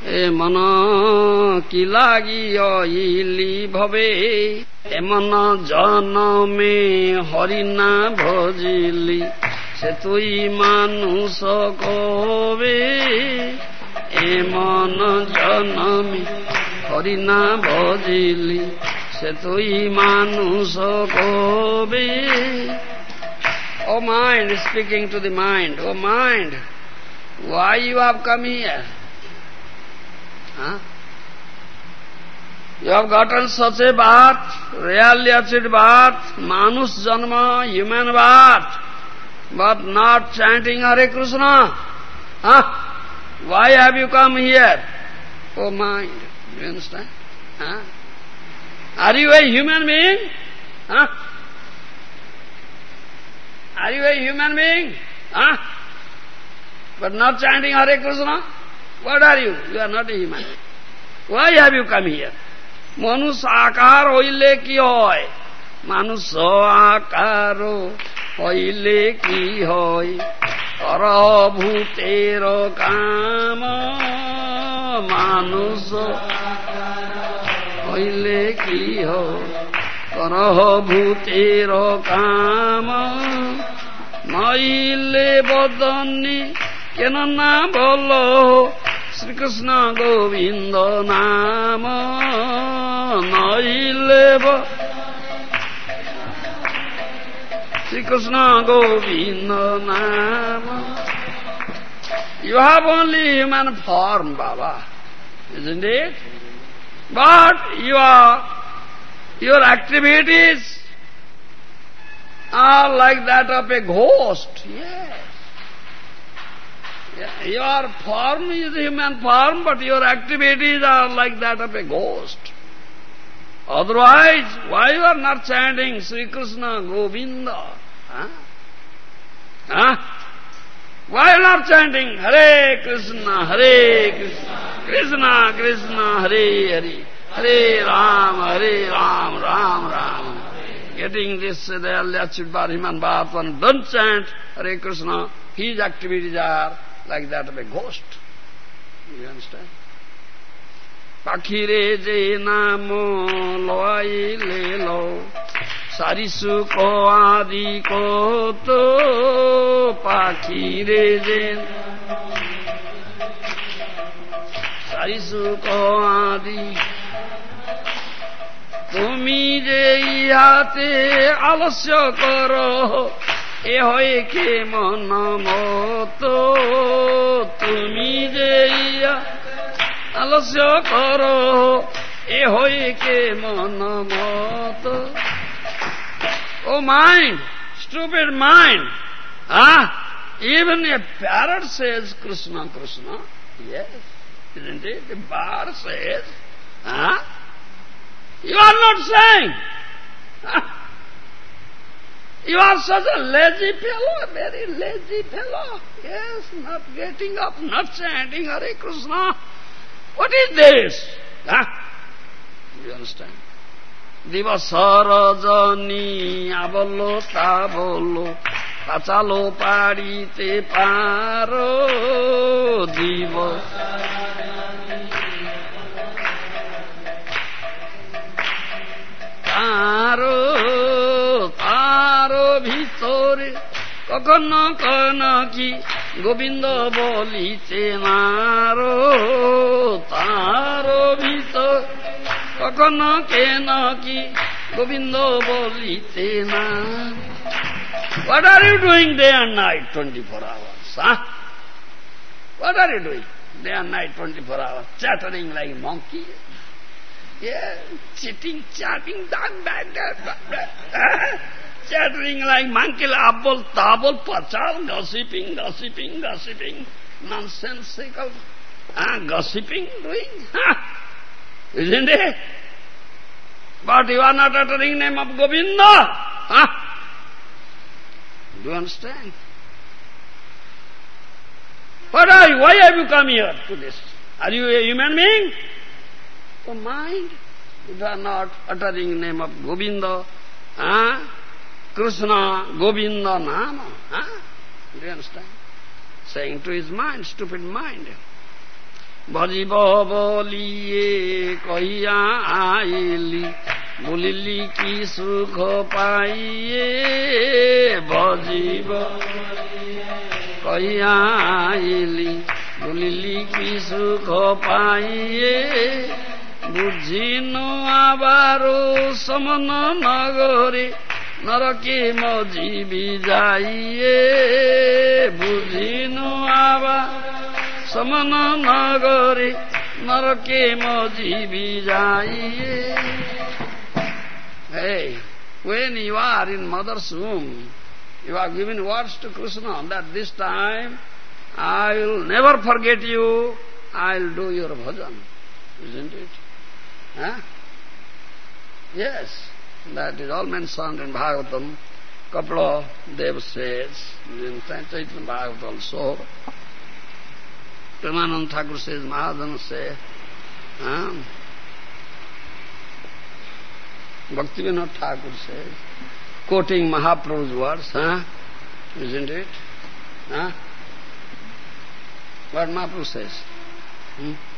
এ মন কি লাগিলি ভবে এমন জনমে হরি না ভজিলি সে তুই মানুষ কবে এমন জনমে হরি না ভজিলি সে তুই মানুষ কবে Oh mind, speaking to the mind, oh mind, why you have come here? Huh? You have gotten such a birth, really achieved birth, Manush Janma, human birth, but not chanting Hare Krishna. Huh? Why have you come here? Oh mind, do you understand? Huh? Are you a human being? Huh? Are you a human being? Huh? But not chanting Hare Krishna? What are you? You are not a human. Why have you come here? Manus akar hoile ki hoy? Manus akar hoile ki hoy? Kara bhutero kama manus hoile ki hoy? Kara bhutero kama নইলে বদনি কেন না বলো শ্রীকৃষ্ণ গোবিন্দ নাম নইলে শ্রীকৃষ্ণ গোবিন্দ নাম You have only human form, Baba, isn't it? But your activities are like that of a ghost, yes. Your form is human form, but your activities are like that of a ghost. Otherwise, why you are not chanting Sri Krishna Govinda? Huh? Huh? Why you are not chanting Hare Krishna, Krishna Krishna, Hare Hare, Hare Ram, Ram Ram. Getting this, they are achieved by human birth. One don't chant Hare Krishna, his activities are like that of a ghost. You understand? Pakhire je namo loaile lo sarisu ko adi ko to pakhire je sarisu ko adi তুমি যে ইহাতে আলস্য করো এ হয় কে মন মতো তুমি যে ইহা আলস্য করো এ হয় কে মন মতো Oh mind, stupid mind. Even a parrot says Krishna, Krishna. Yes, isn't it? The bird says, You are not saying. You are such a lazy fellow, a very lazy fellow. Yes, not getting up, not chanting Hare Krishna. What is this? You understand? Divasar jani abolo tabolo pachalo parite paro তারো ভিতরে কখনো কেন কি গোবিন্দ বলিতে narrow তারো ভিতর কখনো কেন কি গোবিন্দ বলিতে না What are you doing day and night 24 hours? What are you doing day and night 24 hours? Chattering like monkey? Yeah, sitting, chatting, chattering like monkey, apple, tabble, pachal, gossiping, nonsensical, gossiping, doing, isn't it? But you are not uttering name of Govinda, Do you understand? What are you? Why have you come here to this? Are you a human being? So mind, if you are not uttering name of Govinda, Krishna, Govinda, Nama, Do you understand? Saying to his mind, stupid mind. भजिब बोलिए कहिया आइली बोलिली की सुख पाइए भजिब कहिया आइली बोलिली की सुख पाइए बुझिनु आबारो समन नगरे नरके मजिबी जाइए बुझिनु आबा समन नगरे नरके मजिबी जाइए. Hey, when you are in mother's womb, you are giving words to Krishna that this time I will never forget you, I will do your bhajan. Isn't it? Huh? Yes, that is all mentioned in Bhagavatam. Kapila Dev says, in Chaitanya Bhagavatam also. Premanand Thakur says, Mahajan says, Bhaktivinoda Thakur says, quoting Mahaprabhu's words, isn't it? What Mahaprabhu says?